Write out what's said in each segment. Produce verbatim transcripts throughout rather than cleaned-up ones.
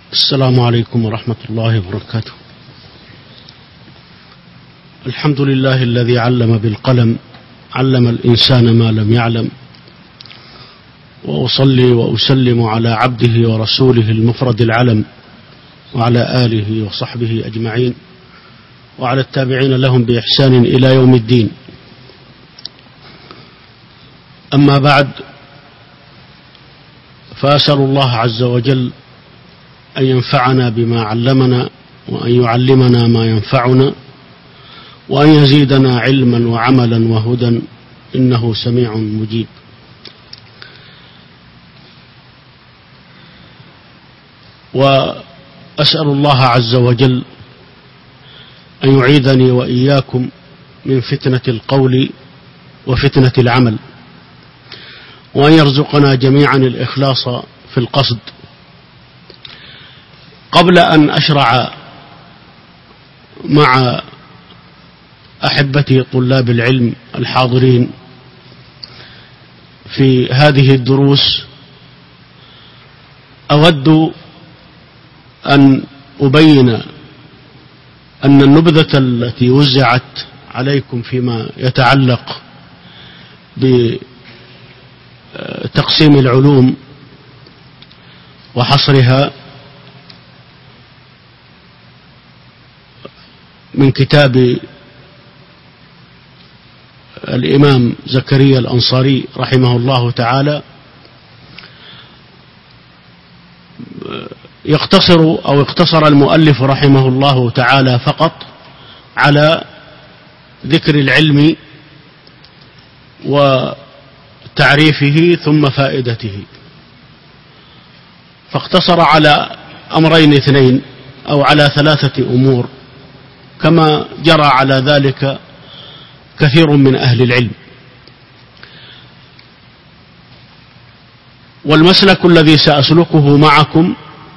السلام عليكم ورحمة الله وبركاته. الحمد لله الذي علم بالقلم، علم الإنسان ما لم يعلم، وأصلي وأسلم على عبده ورسوله المفرد العلم، وعلى آله وصحبه أجمعين، وعلى التابعين لهم بإحسان إلى يوم الدين. أما بعد، فأسأل الله عز وجل أن ينفعنا بما علمنا، وأن يعلمنا ما ينفعنا، وأن يزيدنا علما وعملا وهدى، إنه سميع مجيب. وأسأل الله عز وجل أن يعيذني وإياكم من فتنة القول وفتنة العمل، وأن يرزقنا جميعا الإخلاص في القصد. قبل أن أشرع مع أحبتي طلاب العلم الحاضرين في هذه الدروس، أود أن أبين أن النبذة التي وزعت عليكم فيما يتعلق بتقسيم العلوم وحصرها من كتاب الإمام زكريا الأنصاري رحمه الله تعالى، يقتصر أو اقتصر المؤلف رحمه الله تعالى فقط على ذكر العلم وتعريفه ثم فائدته، فاقتصر على أمرين اثنين أو على ثلاثة أمور، كما جرى على ذلك كثير من أهل العلم. والمسلك الذي سأسلكه معكم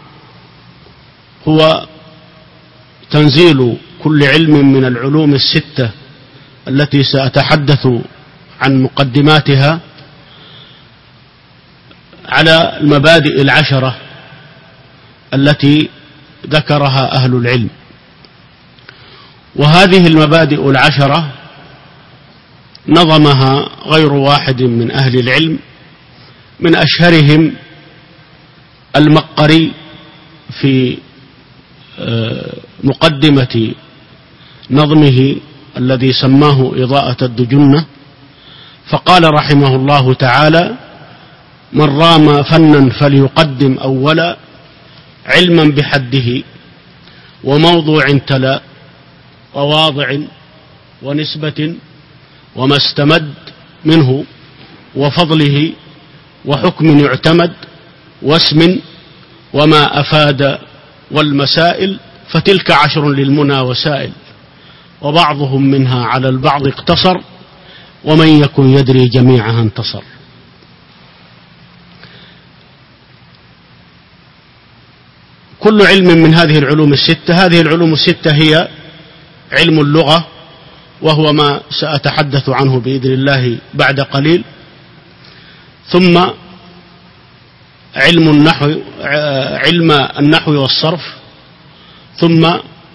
هو تنزيل كل علم من العلوم الستة التي سأتحدث عن مقدماتها على المبادئ العشرة التي ذكرها أهل العلم. وهذه المبادئ العشرة نظمها غير واحد من أهل العلم، من أشهرهم المقري في مقدمة نظمه الذي سماه إضاءة الدجنة، فقال رحمه الله تعالى: من رام فنا فليقدم أولا علما بحده وموضوع تلا وواضع ونسبة وما استمد منه وفضله وحكم يعتمد واسم وما أفاد والمسائل، فتلك عشر للمنى وسائل، وبعضهم منها على البعض اقتصر، ومن يكن يدري جميعها انتصر. كل علم من هذه العلوم الستة، هذه العلوم الستة هي علم اللغة، وهو ما سأتحدث عنه بإذن الله بعد قليل، ثم علم النحو علم النحو والصرف، ثم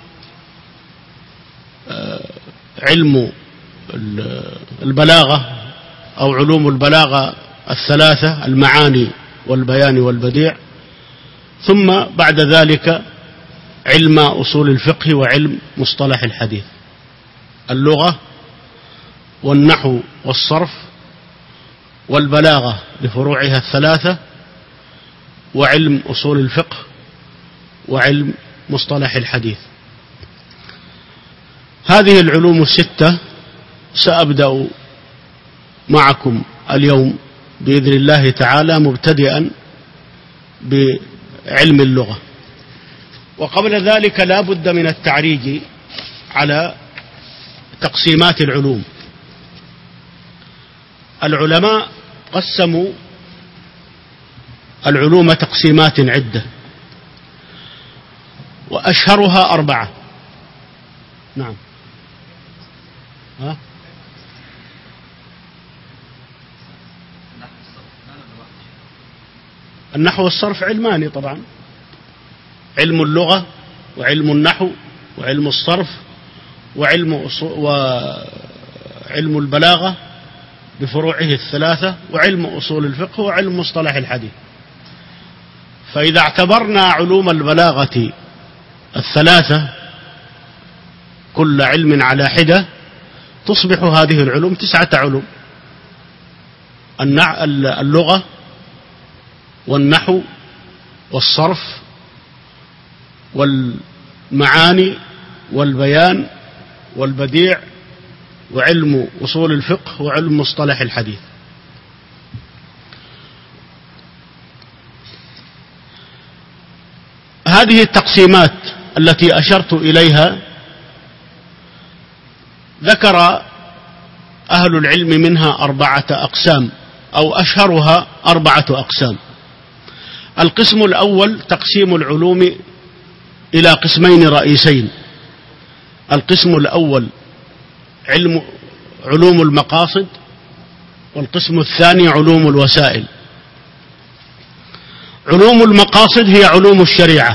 علم البلاغة أو علوم البلاغة الثلاثة: المعاني والبيان والبديع، ثم بعد ذلك علم أصول الفقه وعلم مصطلح الحديث. اللغة والنحو والصرف والبلاغة لفروعها الثلاثة، وعلم أصول الفقه وعلم مصطلح الحديث. هذه العلوم الستة سأبدأ معكم اليوم بإذن الله تعالى مبتدئا بعلم اللغة. وقبل ذلك لا بد من التعريج على تقسيمات العلوم. العلماء قسموا العلوم تقسيمات عدة، وأشهرها أربعة. نعم. ها؟ النحو والصرف علماني طبعا، علم اللغة وعلم النحو وعلم الصرف وعلم وعلم البلاغة بفروعه الثلاثة وعلم أصول الفقه وعلم مصطلح الحديث. فإذا اعتبرنا علوم البلاغة الثلاثة كل علم على حدة تصبح هذه العلوم تسعة علوم: اللغة والنحو والصرف والمعاني والبيان والبديع وعلم أصول الفقه وعلم مصطلح الحديث. هذه التقسيمات التي أشرت إليها ذكر أهل العلم منها أربعة أقسام، أو أشهرها أربعة أقسام. القسم الأول تقسيم العلوم إلى قسمين رئيسين: القسم الأول علم علوم المقاصد، والقسم الثاني علوم الوسائل. علوم المقاصد هي علوم الشريعة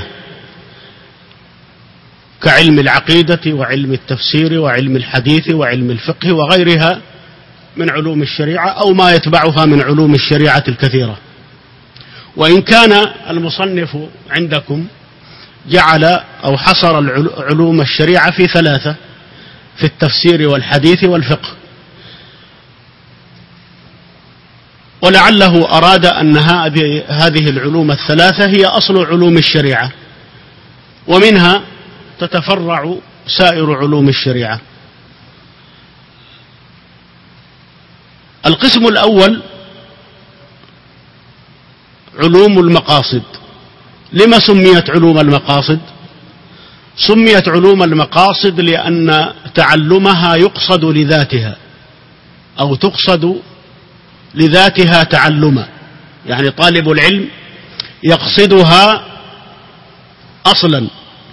كعلم العقيدة وعلم التفسير وعلم الحديث وعلم الفقه وغيرها من علوم الشريعة، أو ما يتبعها من علوم الشريعة الكثيرة. وإن كان المصنف عندكم جعل أو حصر علوم الشريعة في ثلاثة: في التفسير والحديث والفقه. ولعله أراد أن هذه العلوم الثلاثة هي أصل علوم الشريعة، ومنها تتفرع سائر علوم الشريعة. القسم الأول علوم المقاصد. لما سميت علوم المقاصد؟ سميت علوم المقاصد لأن تعلمها يقصد لذاتها، أو تقصد لذاتها تعلما، يعني طالب العلم يقصدها أصلا.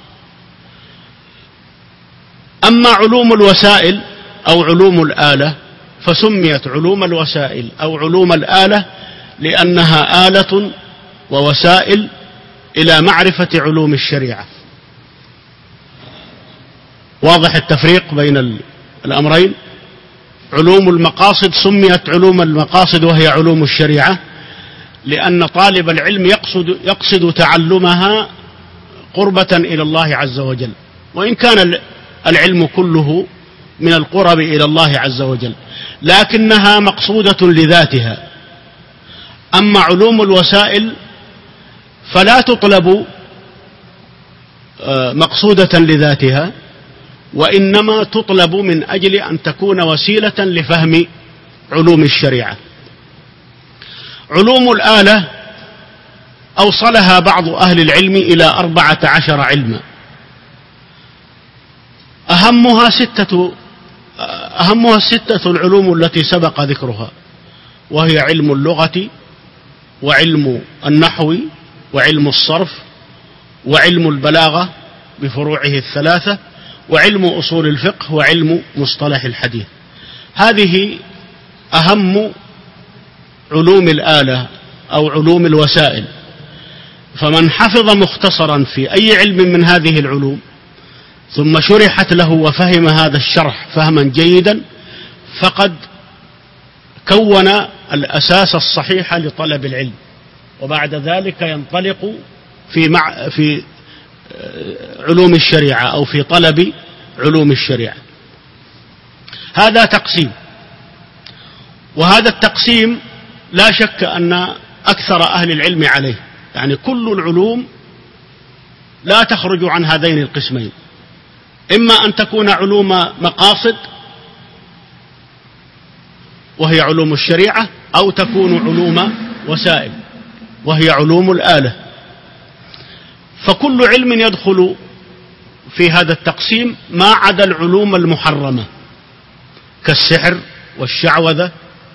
أما علوم الوسائل أو علوم الآلة فسميت علوم الوسائل أو علوم الآلة لأنها آلة ووسائل إلى معرفة علوم الشريعة. واضح التفريق بين الأمرين؟ علوم المقاصد سميت علوم المقاصد وهي علوم الشريعة لأن طالب العلم يقصد, يقصد تعلمها قربة إلى الله عز وجل، وإن كان العلم كله من القرب إلى الله عز وجل، لكنها مقصودة لذاتها. أما علوم الوسائل فلا تطلب مقصودة لذاتها، وإنما تطلب من أجل أن تكون وسيلة لفهم علوم الشريعة. علوم الآلة أوصلها بعض أهل العلم إلى أربعة عشر علما، أهمها ستة أهمها الستة العلوم التي سبق ذكرها، وهي علم اللغة وعلم النحو وعلم الصرف وعلم البلاغة بفروعه الثلاثة وعلم أصول الفقه وعلم مصطلح الحديث. هذه أهم علوم الآلة أو علوم الوسائل. فمن حفظ مختصرا في أي علم من هذه العلوم ثم شرحت له وفهم هذا الشرح فهما جيدا فقد كون الأساس الصحيح لطلب العلم، وبعد ذلك ينطلق في مع في علوم الشريعة أو في طلب علوم الشريعة. هذا تقسيم، وهذا التقسيم لا شك أن أكثر أهل العلم عليه، يعني كل العلوم لا تخرج عن هذين القسمين: إما أن تكون علوم مقاصد وهي علوم الشريعة، أو تكون علوم وسائل وهي علوم الآلة. فكل علم يدخل في هذا التقسيم ما عدا العلوم المحرمة كالسحر والشعوذة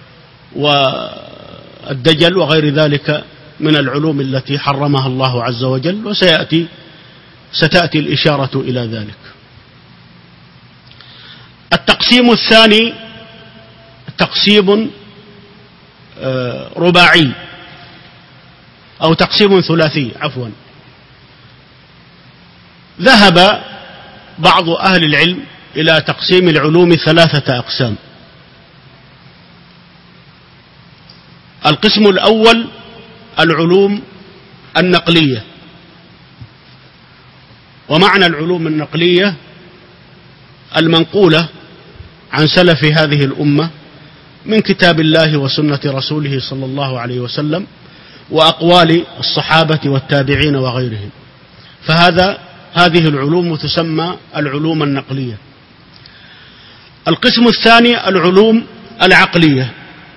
والدجل وغير ذلك من العلوم التي حرمها الله عز وجل، وسيأتي ستأتي الإشارة إلى ذلك. التقسيم الثاني تقسيم رباعي أو تقسيم ثلاثي عفوا ذهب بعض أهل العلم إلى تقسيم العلوم ثلاثة أقسام. القسم الأول العلوم النقلية، ومعنى العلوم النقلية المنقولة عن سلف هذه الأمة من كتاب الله وسنة رسوله صلى الله عليه وسلم وأقوال الصحابة والتابعين وغيرهم، فهذا هذه العلوم تسمى العلوم النقلية. القسم الثاني العلوم العقلية،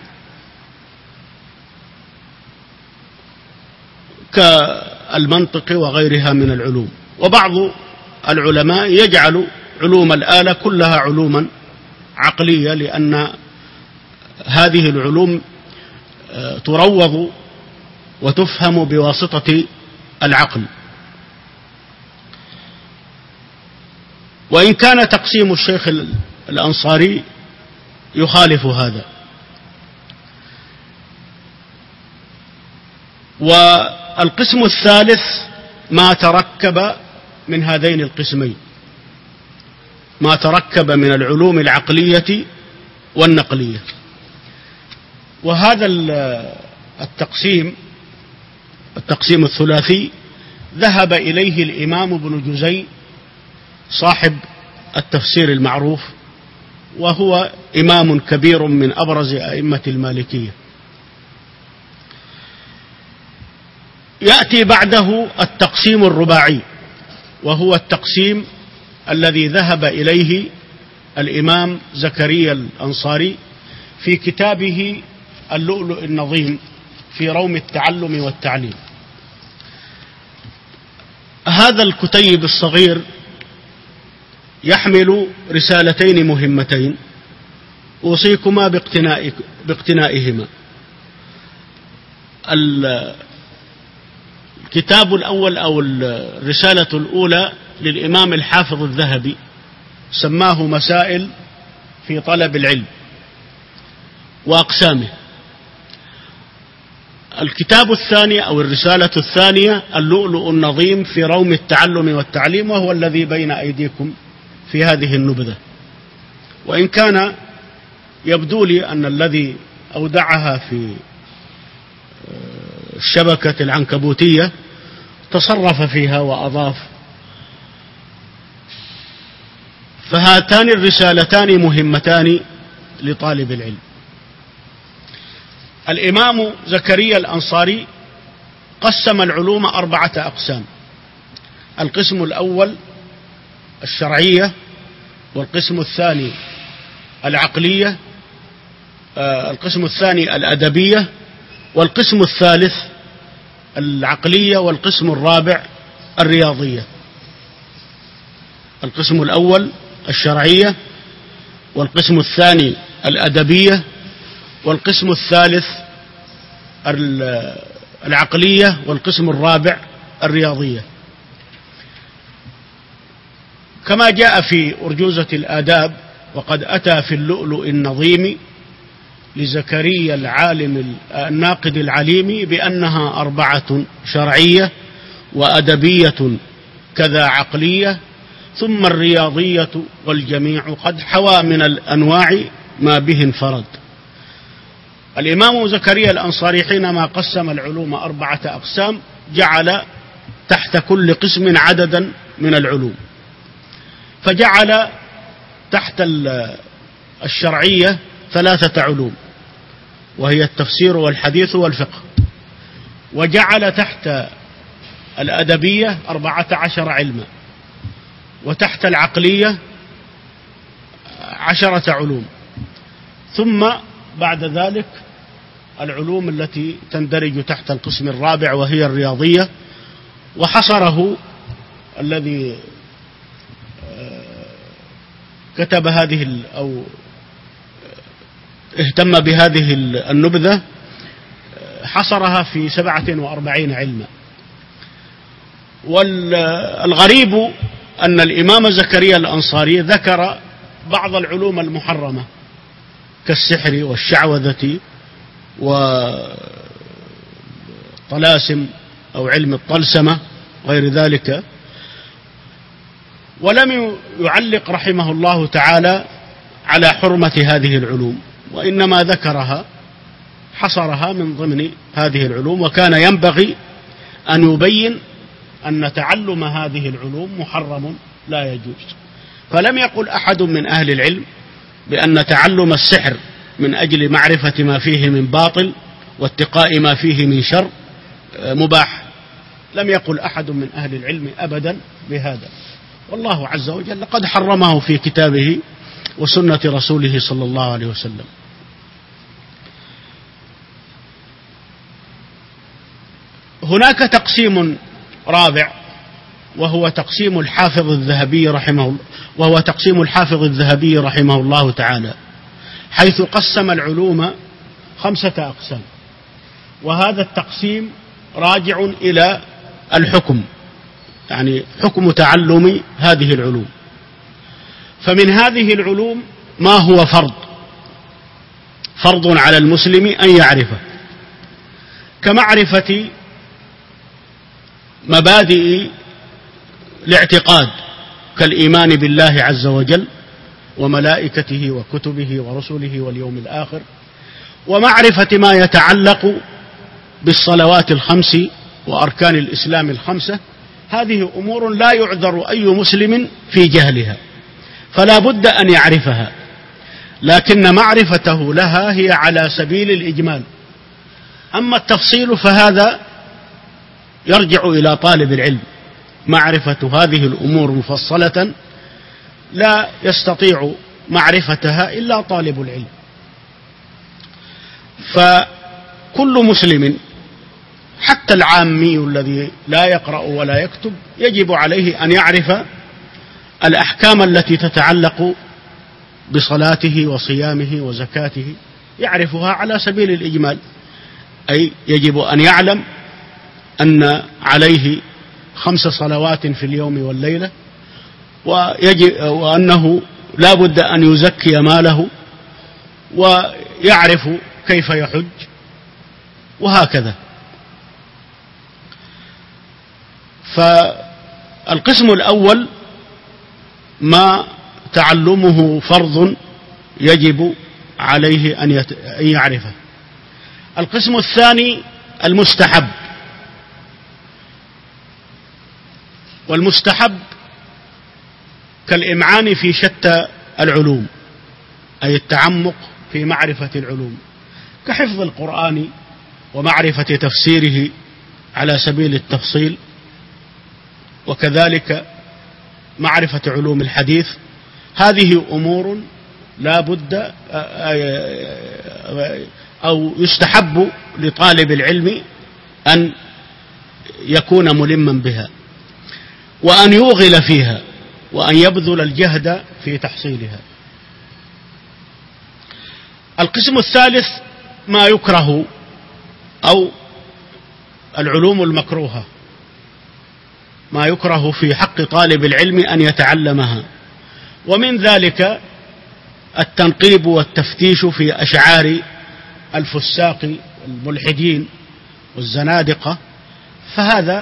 كالمنطق وغيرها من العلوم. وبعض العلماء يجعل علوم الآلة كلها علوما عقلية، لأن هذه العلوم تروض وتفهم بواسطة العقل. وإن كان تقسيم الشيخ الأنصاري يخالف هذا. والقسم الثالث ما تركب من هذين القسمين، ما تركب من العلوم العقلية والنقلية. وهذا التقسيم التقسيم الثلاثي ذهب إليه الإمام ابن جزي صاحب التفسير المعروف، وهو إمام كبير من أبرز أئمة المالكية. يأتي بعده التقسيم الرباعي، وهو التقسيم الذي ذهب إليه الإمام زكريا الأنصاري في كتابه اللؤلؤ النظيم في روم التعلم والتعليم. هذا الكتيب الصغير يحمل رسالتين مهمتين أوصيكما باقتناء باقتنائهما. الكتاب الأول أو الرسالة الأولى للإمام الحافظ الذهبي، سماه مسائل في طلب العلم وأقسامه. الكتاب الثاني أو الرسالة الثانية اللؤلؤ النظيم في روم التعلم والتعليم، وهو الذي بين أيديكم في هذه النبذة. وإن كان يبدو لي أن الذي أودعها في الشبكة العنكبوتية تصرف فيها وأضاف. فهاتان الرسالتان مهمتان لطالب العلم. الإمام زكريا الأنصاري قسم العلوم أربعة أقسام: القسم الأول الشرعية، والقسم الثاني العقلية، القسم الثاني الأدبية، والقسم الثالث العقلية، والقسم الرابع الرياضية. القسم الأول الشرعية، والقسم الثاني الأدبية، والقسم الثالث العقلية، والقسم الرابع الرياضية. كما جاء في أرجوزة الآداب: وقد أتى في اللؤلؤ النظيم لزكريا العالم الناقد العليم بأنها أربعة: شرعية وأدبية كذا عقلية، ثم الرياضية، والجميع قد حوى من الأنواع ما به انفرد. الإمام زكريا الأنصاري حينما قسم العلوم أربعة أقسام جعل تحت كل قسم عددا من العلوم، فجعل تحت الشرعية ثلاثة علوم، وهي التفسير والحديث والفقه. وجعل تحت الأدبية أربعة عشر علما، وتحت العقلية عشرة علوم، ثم بعد ذلك العلوم التي تندرج تحت القسم الرابع وهي الرياضية. وحصره الذي كتب هذه أو اهتم بهذه النبذة حصرها في سبعة وأربعين علما. والغريب أن الإمام زكريا الأنصاري ذكر بعض العلوم المحرمة كالسحر والشعوذة وطلاسم أو علم الطلسمة غير ذلك، ولم يعلق رحمه الله تعالى على حرمة هذه العلوم، وإنما ذكرها حصرها من ضمن هذه العلوم، وكان ينبغي أن يبين أن تعلم هذه العلوم محرم لا يجوز. فلم يقل أحد من أهل العلم بأن تعلم السحر من أجل معرفة ما فيه من باطل واتقاء ما فيه من شر مباح، لم يقل أحد من أهل العلم أبدا بهذا، والله عز وجل قد حرمه في كتابه وسنة رسوله صلى الله عليه وسلم. هناك تقسيم رابع، وهو تقسيم الحافظ الذهبي رحمه الله وهو تقسيم الحافظ الذهبي رحمه الله تعالى، حيث قسم العلوم خمسة أقسام، وهذا التقسيم راجع إلى الحكم، يعني حكم تعلم هذه العلوم. فمن هذه العلوم ما هو فرض فرض على المسلم أن يعرفه، كمعرفة مبادئ الاعتقاد كالإيمان بالله عز وجل وملائكته وكتبه ورسله واليوم الآخر، ومعرفة ما يتعلق بالصلوات الخمس وأركان الإسلام الخمسة. هذه أمور لا يعذر أي مسلم في جهلها، فلا بد أن يعرفها، لكن معرفته لها هي على سبيل الإجمال. أما التفصيل فهذا يرجع إلى طالب العلم، معرفة هذه الأمور مفصلة لا يستطيع معرفتها إلا طالب العلم. فكل مسلم حتى العامي الذي لا يقرأ ولا يكتب يجب عليه أن يعرف الأحكام التي تتعلق بصلاته وصيامه وزكاته، يعرفها على سبيل الإجمال، أي يجب أن يعلم أن عليه خمس صلوات في اليوم والليلة، ويجب وأنه لا بد أن يزكي ماله، ويعرف كيف يحج، وهكذا. فالقسم الأول ما تعلمه فرض يجب عليه أن يعرفه. القسم الثاني المستحب، والمستحب كالإمعان في شتى العلوم، أي التعمق في معرفة العلوم، كحفظ القرآن ومعرفة تفسيره على سبيل التفصيل، وكذلك معرفة علوم الحديث. هذه أمور لا بد أو يستحب لطالب العلم أن يكون ملما بها، وأن يوغل فيها، وأن يبذل الجهد في تحصيلها. القسم الثالث ما يكره أو العلوم المكروهة، ما يكره في حق طالب العلم أن يتعلمها، ومن ذلك التنقيب والتفتيش في أشعار الفساق والملحدين والزنادقة، فهذا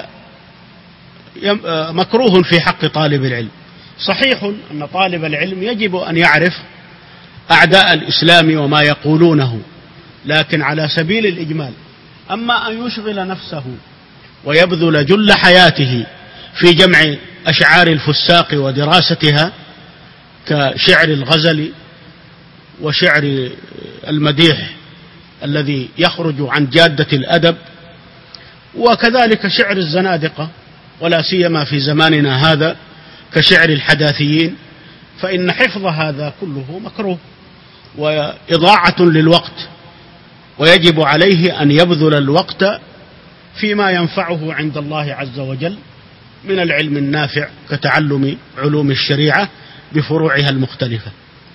مكروه في حق طالب العلم. صحيح أن طالب العلم يجب أن يعرف أعداء الإسلام وما يقولونه، لكن على سبيل الإجمال. أما أن يشغل نفسه ويبذل جل حياته في جمع أشعار الفساق ودراستها كشعر الغزل وشعر المديح الذي يخرج عن جادة الأدب، وكذلك شعر الزنادقة، ولا سيما في زماننا هذا كشعر الحداثيين، فإن حفظ هذا كله مكروه وإضاعة للوقت، ويجب عليه أن يبذل الوقت فيما ينفعه عند الله عز وجل من العلم النافع كتعلم علوم الشريعة بفروعها المختلفة.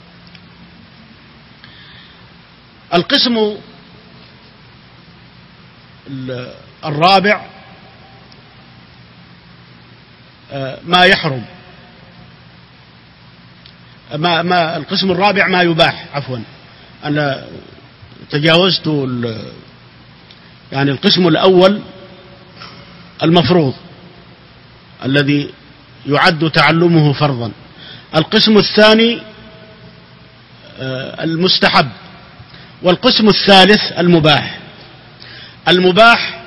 القسم الرابع ما يحرم ما ما القسم الرابع ما يباح عفوا أنا تجاوزت يعني القسم الأول المفروض الذي يعد تعلمه فرضا. القسم الثاني المستحب، والقسم الثالث المباح. المباح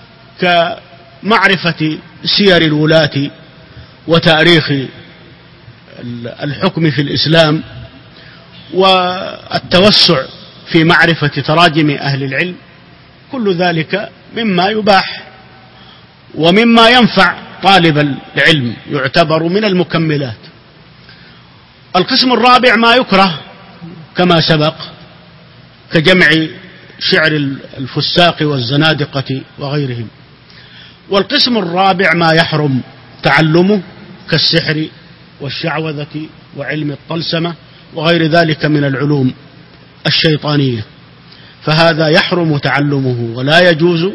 كمعرفة سير الولاة وتاريخ الحكم في الإسلام والتوسع في معرفة تراجم أهل العلم، كل ذلك مما يباح ومما ينفع طالب العلم، يعتبر من المكملات. القسم الرابع ما يكره كما سبق، كجمع شعر الفساق والزنادقة وغيرهم. والقسم الرابع ما يحرم تعلمه كالسحر والشعوذة وعلم الطلسمة وغير ذلك من العلوم الشيطانية، فهذا يحرم تعلمه ولا يجوز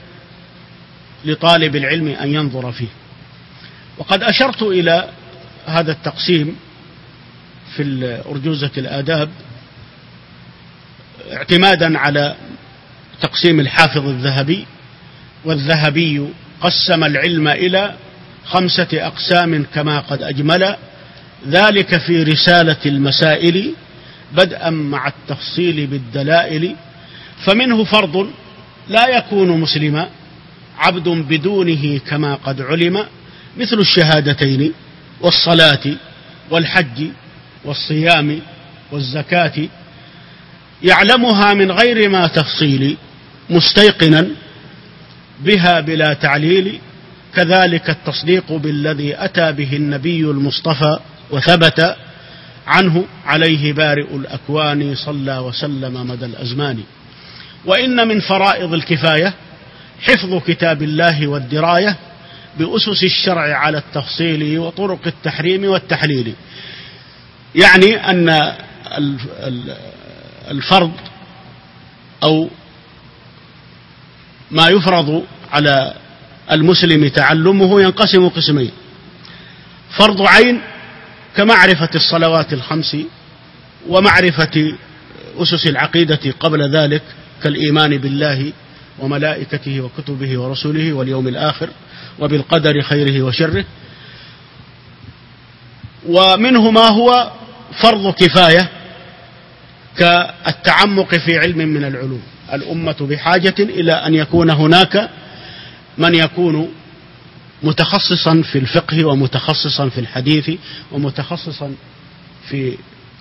لطالب العلم أن ينظر فيه. وقد أشرت إلى هذا التقسيم في أرجوزة الآداب اعتمادا على تقسيم الحافظ الذهبي، والذهبي قسم العلم إلى خمسة أقسام كما قد أجمل ذلك في رسالة المسائل، بدءا مع التفصيل بالدلائل. فمنه فرض لا يكون مسلما عبد بدونه كما قد علم، مثل الشهادتين والصلاة والحج والصيام والزكاة، يعلمها من غير ما تفصيل مستيقنا بها بلا تعليل. كذلك التصديق بالذي أتى به النبي المصطفى وثبت عنه عليه بارئ الأكوان صلى وسلم مدى الأزمان. وإن من فرائض الكفاية حفظ كتاب الله والدراية بأسس الشرع على التفصيل وطرق التحريم والتحليل. يعني أن الفرض أو ما يفرض على المسلم تعلمه ينقسم قسمين: فرض عين كمعرفة الصلوات الخمس ومعرفة أسس العقيدة قبل ذلك كالإيمان بالله وملائكته وكتبه ورسله واليوم الآخر وبالقدر خيره وشره. ومنه ما هو فرض كفاية كالتعمق في علم من العلوم. الأمة بحاجة إلى أن يكون هناك من يكون متخصصا في الفقه ومتخصصا في الحديث ومتخصصا في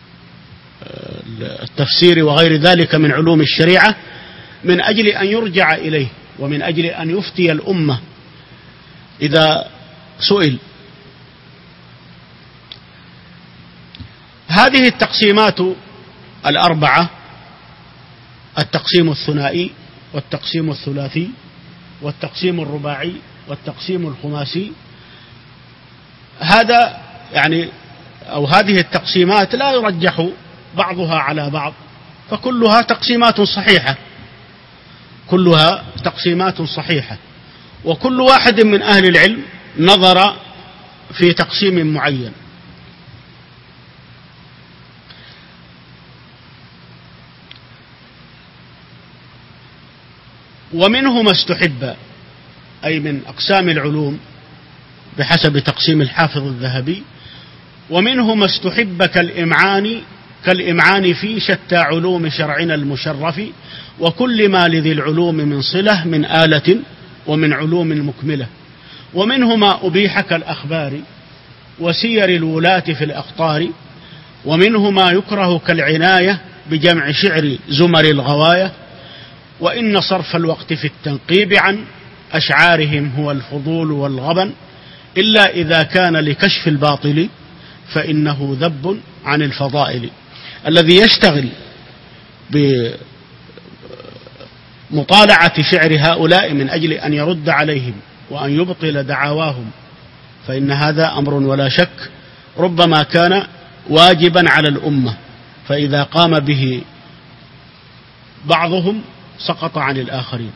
التفسير وغير ذلك من علوم الشريعة، من أجل أن يرجع إليه ومن أجل أن يفتي الأمة إذا سئل. هذه التقسيمات الأربعة: التقسيم الثنائي والتقسيم الثلاثي والتقسيم الرباعي والتقسيم الخماسي، هذا يعني أو هذه التقسيمات لا يرجح بعضها على بعض، فكلها تقسيمات صحيحة، كلها تقسيمات صحيحة، وكل واحد من أهل العلم نظر في تقسيم معين. ومنه ما استحب، أي من أقسام العلوم بحسب تقسيم الحافظ الذهبي، ومنه ما استحب كالإمعان كالإمعان في شتى علوم شرعنا المشرف، وكل ما لذي العلوم من صلة من آلة ومن علوم مكملة. ومنه ما أبيح كالأخبار وسير الولاة في الأخطار، ومنه ما يكره كالعناية بجمع شعر زمر الغواية، وإن صرف الوقت في التنقيب عن أشعارهم هو الفضول والغبن، إلا إذا كان لكشف الباطل فإنه ذب عن الفضائل. الذي يشتغل بمطالعة شعر هؤلاء من أجل أن يرد عليهم وأن يبطل دعواهم، فإن هذا أمر ولا شك ربما كان واجبا على الأمة، فإذا قام به بعضهم سقط عن الآخرين.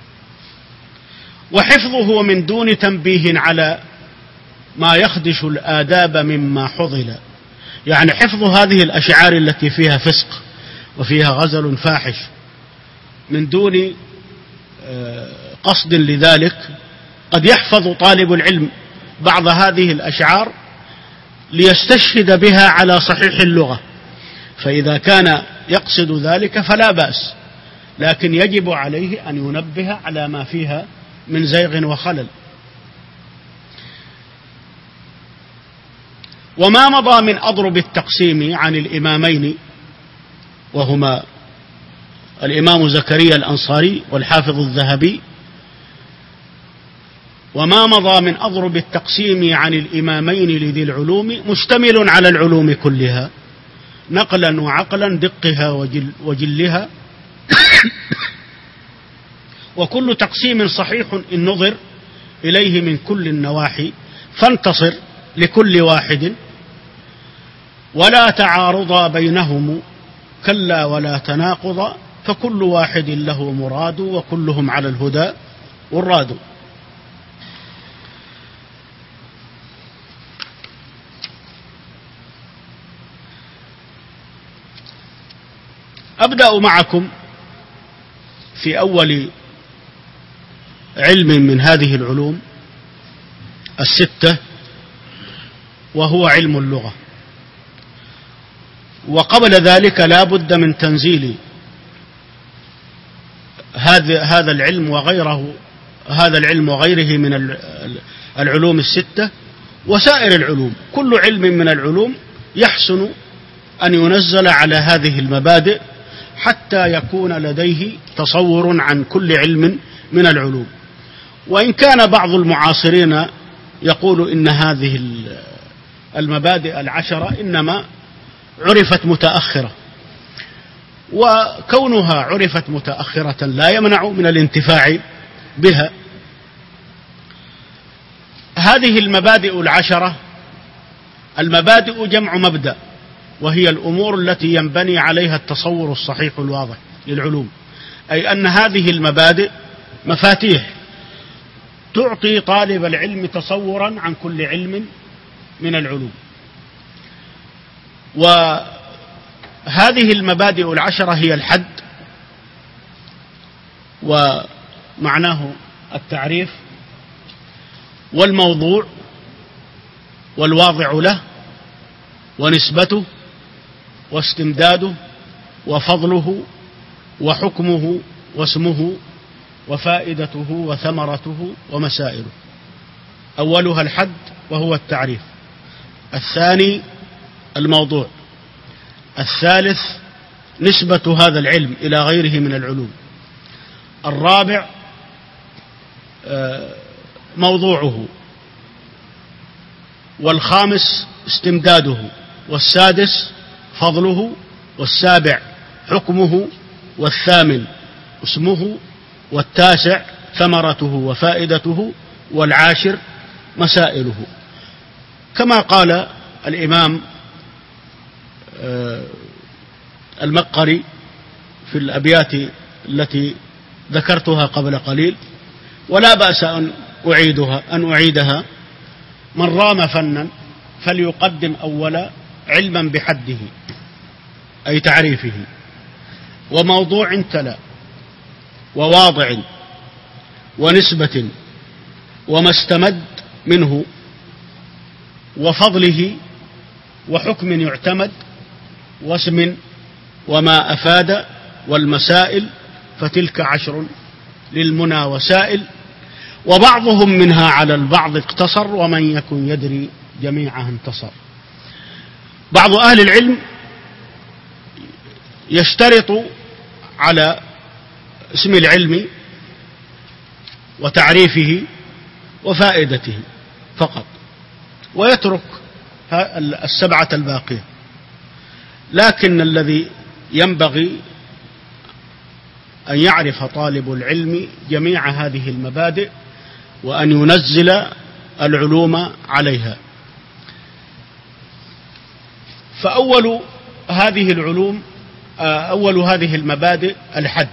وحفظه من دون تنبيه على ما يخدش الآداب مما حضل، يعني حفظ هذه الأشعار التي فيها فسق وفيها غزل فاحش من دون قصد لذلك. قد يحفظ طالب العلم بعض هذه الأشعار ليستشهد بها على صحيح اللغة، فإذا كان يقصد ذلك فلا بأس، لكن يجب عليه أن ينبه على ما فيها من زيغ وخلل. وما مضى من أضرب التقسيم عن الإمامين، وهما الإمام زكريا الأنصاري والحافظ الذهبي، وما مضى من أضرب التقسيم عن الإمامين لذي العلوم مشتمل على العلوم كلها نقلا وعقلا، دقها وجل وجلها، وكل تقسيم صحيح إن نظر إليه من كل النواحي، فانتصر لكل واحد ولا تعارض بينهم كلا ولا تناقض، فكل واحد له مراد وكلهم على الهدى والراد. أبدأ معكم في أول علم من هذه العلوم الستة، وهو علم اللغة. وقبل ذلك لا بد من تنزيل هذا هذا العلم وغيره هذا العلم وغيره من العلوم الستة وسائر العلوم. كل علم من العلوم يحسن أن ينزل على هذه المبادئ حتى يكون لديه تصور عن كل علم من العلوم. وإن كان بعض المعاصرين يقول إن هذه المبادئ العشرة إنما عرفت متأخرة، وكونها عرفت متأخرة لا يمنع من الانتفاع بها. هذه المبادئ العشرة، المبادئ جمع مبدأ، وهي الأمور التي ينبني عليها التصور الصحيح الواضح للعلوم، أي أن هذه المبادئ مفاتيح تعطي طالب العلم تصورا عن كل علم من العلوم. وهذه المبادئ العشرة هي الحد، ومعناه التعريف، والموضوع، والواضع له، ونسبته، واستمداده، وفضله، وحكمه، واسمه، وفائدته، وثمرته، ومسائله. أولها الحد وهو التعريف، الثاني الموضوع، الثالث نسبة هذا العلم إلى غيره من العلوم، الرابع موضوعه، والخامس استمداده، والسادس فضله، والسابع حكمه، والثامن اسمه، والتاسع ثمرته وفائدته، والعاشر مسائله. كما قال الإمام المقري في الأبيات التي ذكرتها قبل قليل، ولا بأس أن أعيدها أن أعيدها: من رام فنا فليقدم أولا علما بحده، أي تعريفه، وموضوع تلا، وواضع، ونسبة، وما استمد منه، وفضله، وحكم يعتمد، واسم، وما أفاد، والمسائل، فتلك عشر للمنى وسائل، وبعضهم منها على البعض اقتصر، ومن يكن يدري جميعها انتصر. بعض أهل العلم يشترط على اسم العلم وتعريفه وفائدته فقط، ويترك السبعة الباقية. لكن الذي ينبغي أن يعرف طالب العلم جميع هذه المبادئ، وأن ينزل العلوم عليها. فأول هذه العلوم أول هذه المبادئ الحد.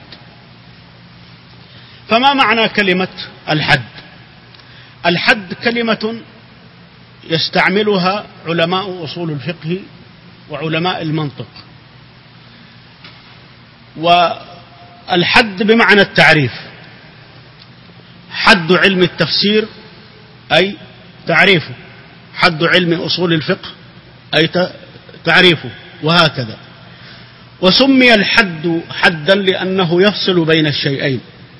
فما معنى كلمة الحد؟ الحد كلمة يستعملها علماء أصول الفقه وعلماء المنطق. والحد بمعنى التعريف، حد علم التفسير أي تعريفه، حد علم أصول الفقه أي تعريفه، وهكذا. وسمي الحد حدا لأنه يفصل بين الشيئين.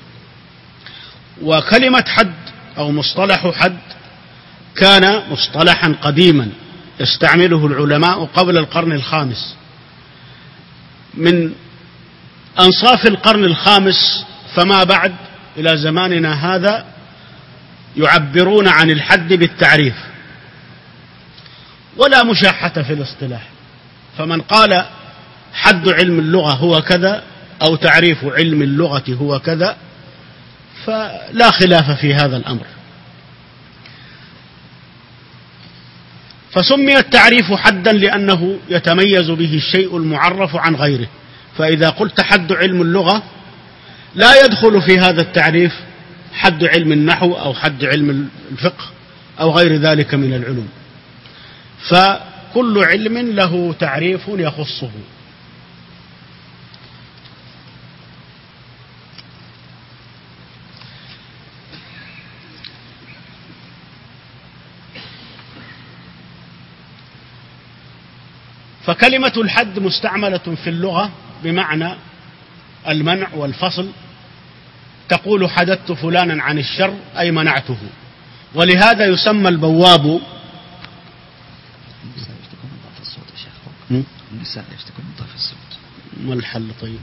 وكلمة حد أو مصطلح حد كان مصطلحا قديما يستعمله العلماء قبل القرن الخامس. من أنصاف القرن الخامس فما بعد إلى زماننا هذا يعبرون عن الحد بالتعريف، ولا مشاحة في الاصطلاح. فمن قال حد علم اللغة هو كذا أو تعريف علم اللغة هو كذا فلا خلاف في هذا الأمر. فسمي التعريف حدا لأنه يتميز به الشيء المعرف عن غيره. فإذا قلت حد علم اللغة لا يدخل في هذا التعريف حد علم النحو أو حد علم الفقه أو غير ذلك من العلوم، فكل علم له تعريف يخصه. فكلمة الحد مستعملة في اللغة بمعنى المنع والفصل. تقول حددت فلانا عن الشر أي منعته. ولهذا يسمى البواب النساء يشتكون من ضعف الصوت. ما الحل طيب؟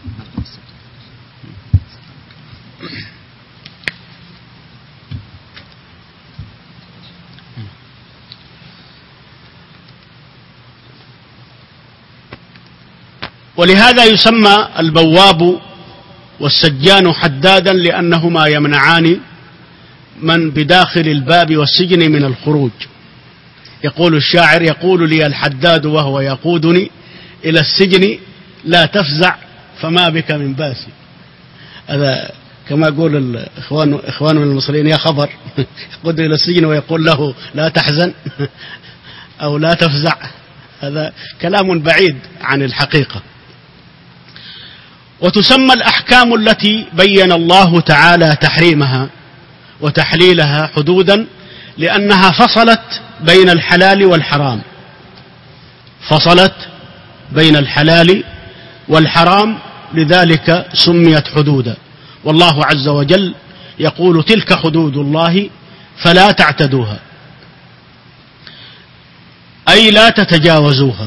ولهذا يسمى البواب والسجان حدادا لأنهما يمنعان من بداخل الباب والسجن من الخروج. يقول الشاعر: يقول لي الحداد وهو يقودني إلى السجن لا تفزع فما بك من باس. هذا كما يقول الإخوان إخواننا المصريين: يا خبر يقود إلى السجن ويقول له لا تحزن أو لا تفزع. هذا كلام بعيد عن الحقيقة. وتسمى الأحكام التي بين الله تعالى تحريمها وتحليلها حدودا لأنها فصلت بين الحلال والحرام، فصلت بين الحلال والحرام، لذلك سميت حدودا. والله عز وجل يقول: تلك حدود الله فلا تعتدوها، أي لا تتجاوزوها.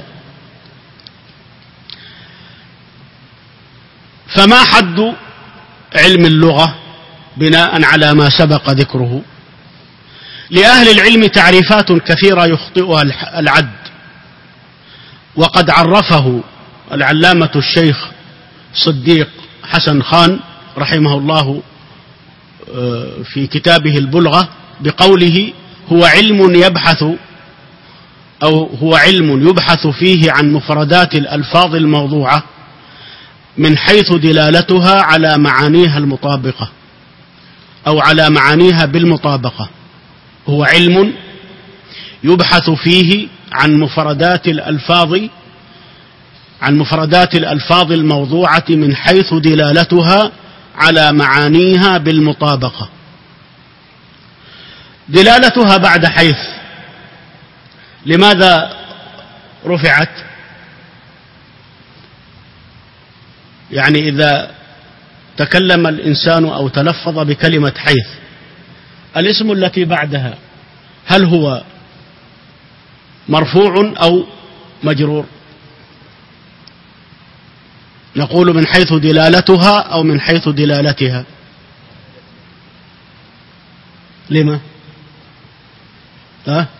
فما حد علم اللغة بناء على ما سبق ذكره؟ لأهل العلم تعريفات كثيرة يخطئها العد، وقد عرفه العلامة الشيخ صديق حسن خان رحمه الله في كتابه البلغة بقوله: هو علم يبحث أو هو علم يبحث فيه عن مفردات الألفاظ الموضوعة من حيث دلالتها على معانيها المطابقة أو على معانيها بالمطابقة. هو علم يبحث فيه عن مفردات الألفاظ عن مفردات الألفاظ الموضوعة من حيث دلالتها على معانيها بالمطابقة. دلالتها بعد حيث، لماذا رفعت؟ يعني إذا تكلم الإنسان أو تلفظ بكلمة حيث، الاسم التي بعدها هل هو مرفوع أو مجرور؟ نقول من حيث دلالتها أو من حيث دلالتها. لما؟ ها؟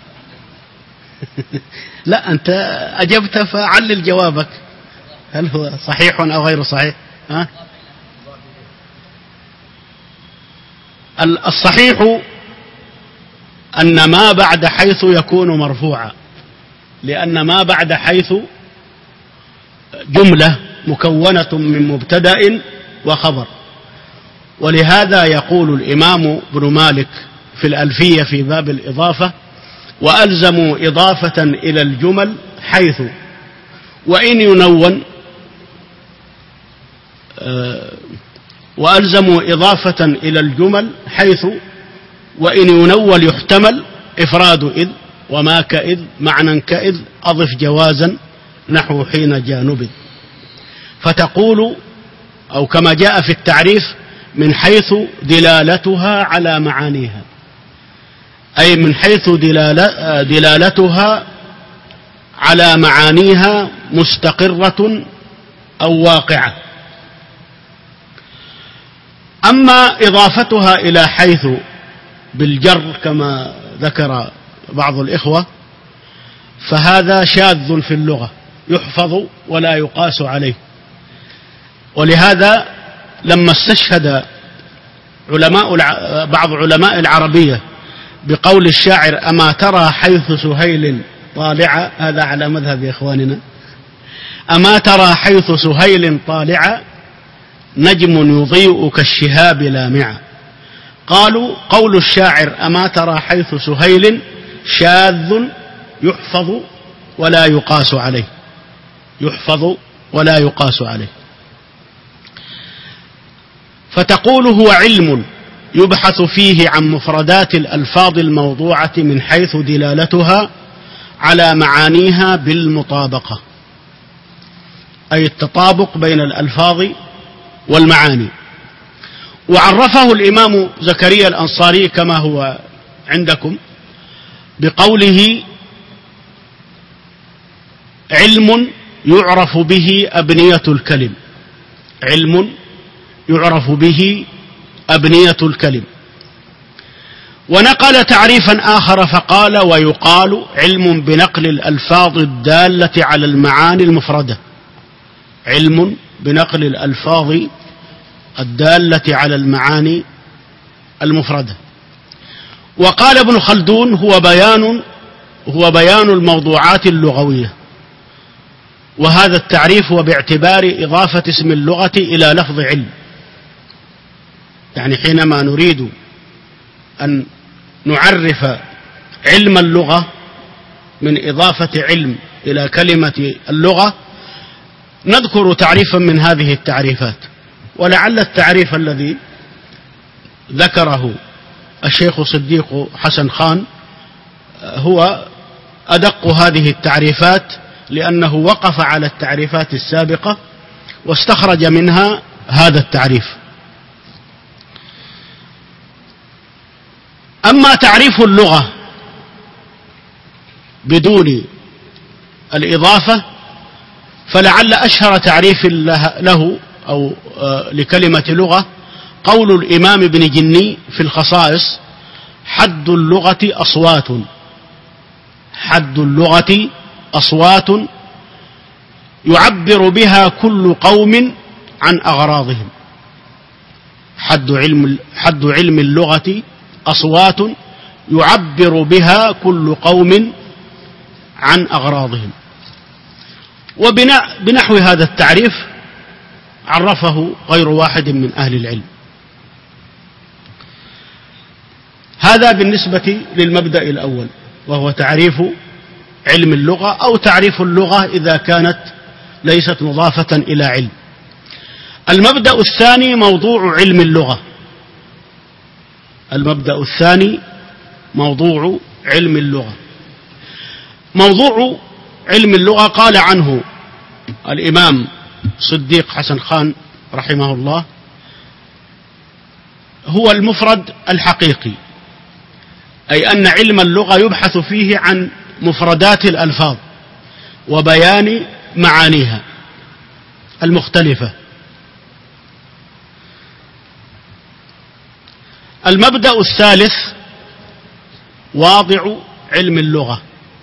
لا، أنت أجبت فعلل جوابك، هل هو صحيح أو غير صحيح؟ ها؟ الصحيح أن ما بعد حيث يكون مرفوعا، لأن ما بعد حيث جملة مكونة من مبتدأ وخبر. ولهذا يقول الإمام ابن مالك في الألفية في باب الإضافة: وألزموا إضافة إلى الجمل حيث وإن ينون وألزموا إضافة إلى الجمل حيث وإن ينول يحتمل إفراد إذ وما كإذ معنى كإذ أضف جوازا نحو حين جاء نبذ. فتقول أو كما جاء في التعريف من حيث دلالتها على معانيها، أي من حيث دلالتها على معانيها مستقرة أو واقعة. أما إضافتها إلى حيث بالجر كما ذكر بعض الإخوة فهذا شاذ في اللغة يحفظ ولا يقاس عليه. ولهذا لما استشهد علماء بعض علماء العربية بقول الشاعر أما ترى حيث سهيل طالعا، هذا على مذهب إخواننا، أما ترى حيث سهيل طالعا نجم يضيء كالشهاب لامعا، قالوا قول الشاعر أما ترى حيث سهيل شاذ يحفظ ولا يقاس عليه، يحفظ ولا يقاس عليه. فتقول هو علم يبحث فيه عن مفردات الألفاظ الموضوعة من حيث دلالتها على معانيها بالمطابقة، أي التطابق بين الألفاظ والمعاني. وعرفه الإمام زكريا الأنصاري كما هو عندكم بقوله علم يعرف به أبنية الكلم، علم يعرف به أبنية الكلم. ونقل تعريفا آخر فقال ويقال علم بنقل الألفاظ الدالة على المعاني المفردة، علم بنقل الألفاظ الدالة على المعاني المفردة. وقال ابن خلدون هو بيان هو بيان الموضوعات اللغوية، وهذا التعريف هو باعتبار إضافة اسم اللغة إلى لفظ علم، يعني حينما نريد أن نعرف علم اللغة من إضافة علم إلى كلمة اللغة نذكر تعريفا من هذه التعريفات. ولعل التعريف الذي ذكره الشيخ صديق حسن خان هو أدق هذه التعريفات، لأنه وقف على التعريفات السابقة واستخرج منها هذا التعريف. أما تعريف اللغة بدون الإضافة فلعل أشهر تعريف له أو لكلمة لغة قول الإمام ابن جني في الخصائص حد اللغة أصوات، حد اللغة أصوات يعبر بها كل قوم عن أغراضهم. حد علم, حد علم اللغة أصوات يعبر بها كل قوم عن أغراضهم. وبنحو هذا التعريف عرفه غير واحد من أهل العلم. هذا بالنسبة للمبدأ الأول وهو تعريف علم اللغة أو تعريف اللغة إذا كانت ليست مضافة إلى علم. المبدأ الثاني موضوع علم اللغة، المبدأ الثاني موضوع علم اللغة. موضوع علم اللغة قال عنه الإمام صديق حسن خان رحمه الله هو المفرد الحقيقي، أي أن علم اللغة يبحث فيه عن مفردات الألفاظ وبيان معانيها المختلفة. المبدأ الثالث واضع علم اللغة.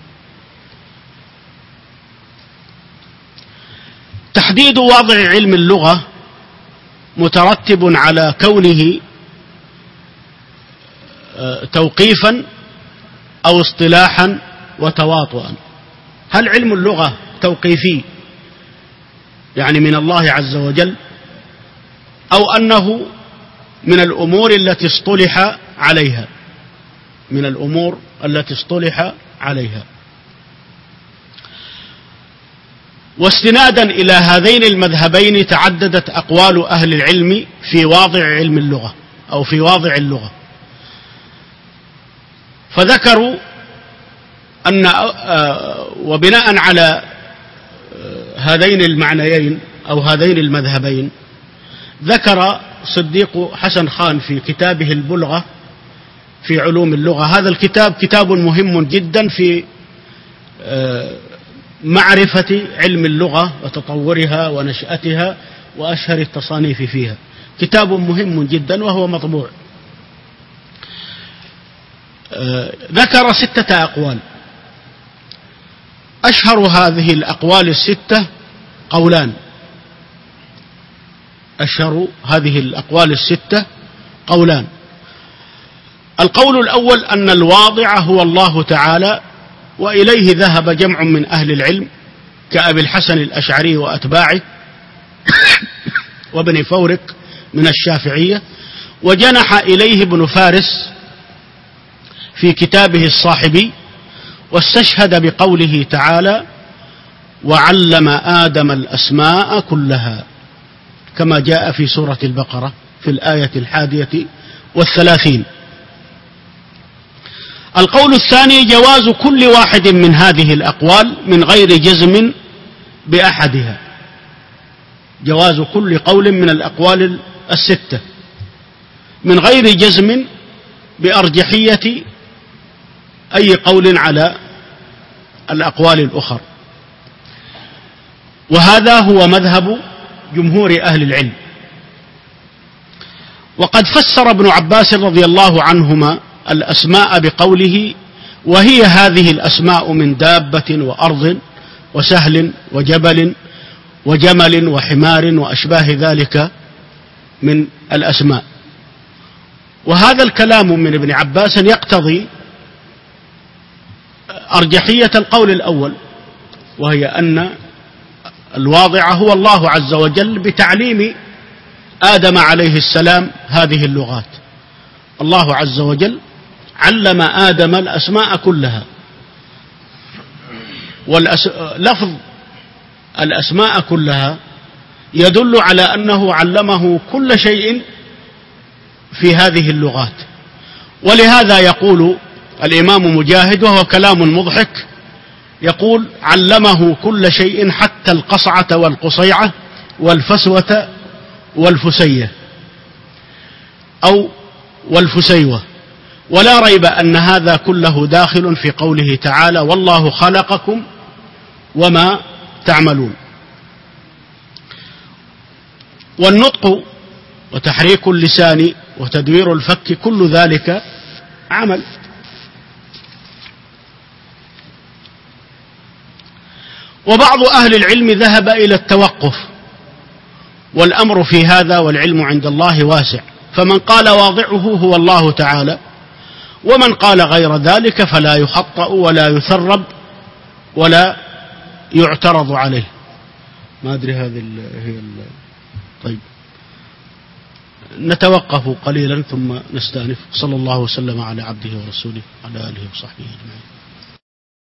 تحديد واضع علم اللغة مترتب على كونه توقيفا أو اصطلاحا وتواطؤا. هل علم اللغة توقيفي يعني من الله عز وجل، أو أنه من الأمور التي اصطلح عليها من الأمور التي اصطلح عليها؟ واستنادا إلى هذين المذهبين تعددت أقوال أهل العلم في واضع علم اللغة أو في واضع اللغة. فذكروا أن وبناء على هذين المعنيين أو هذين المذهبين ذكر صديق حسن خان في كتابه البلغة في علوم اللغة. هذا الكتاب كتاب مهم جدا في معرفة علم اللغة وتطورها ونشأتها وأشهر التصانيف فيها، كتاب مهم جدا وهو مطبوع. ذكر ستة أقوال، أشهر هذه الأقوال الستة قولان، أشهر هذه الأقوال الستة قولان. القول الأول أن الواضع هو الله تعالى، وإليه ذهب جمع من أهل العلم كأبي الحسن الأشعري وأتباعه وابن فورك من الشافعية، وجنح إليه ابن فارس في كتابه الصاحبي، واستشهد بقوله تعالى: وعلم آدم الأسماء كلها، كما جاء في سورة البقرة في الآية الحادية والثلاثين. القول الثاني جواز كل واحد من هذه الأقوال من غير جزم بأحدها، جواز كل قول من الأقوال الستة من غير جزم بأرجحية أي قول على الأقوال الأخرى، وهذا هو مذهب جمهور أهل العلم. وقد فسر ابن عباس رضي الله عنهما الأسماء بقوله: وهي هذه الأسماء من دابة وأرض وسهل وجبل وجمل وحمار وأشباه ذلك من الأسماء. وهذا الكلام من ابن عباس يقتضي أرجحية القول الأول، وهي أن الواضع هو الله عز وجل بتعليم آدم عليه السلام هذه اللغات. الله عز وجل علم آدم الأسماء كلها، ولفظ الأسماء كلها يدل على أنه علمه كل شيء في هذه اللغات. ولهذا يقول الإمام مجاهد، وهو كلام مضحك، يقول: علمه كل شيء حتى القصعة والقصيعة والفسوة والفسية أو والفسيوة. ولا ريب أن هذا كله داخل في قوله تعالى: والله خلقكم وما تعملون. والنطق وتحريك اللسان وتدوير الفك كل ذلك عمل. وبعض أهل العلم ذهب إلى التوقف، والأمر في هذا والعلم عند الله واسع، فمن قال واضعه هو الله تعالى، ومن قال غير ذلك فلا يخطأ ولا يثرب ولا يعترض عليه. ما أدري هذه هي ال... طيب نتوقف قليلا ثم نستأنف. صلى الله وسلم على عبده ورسوله على آله وصحبه أجمعين.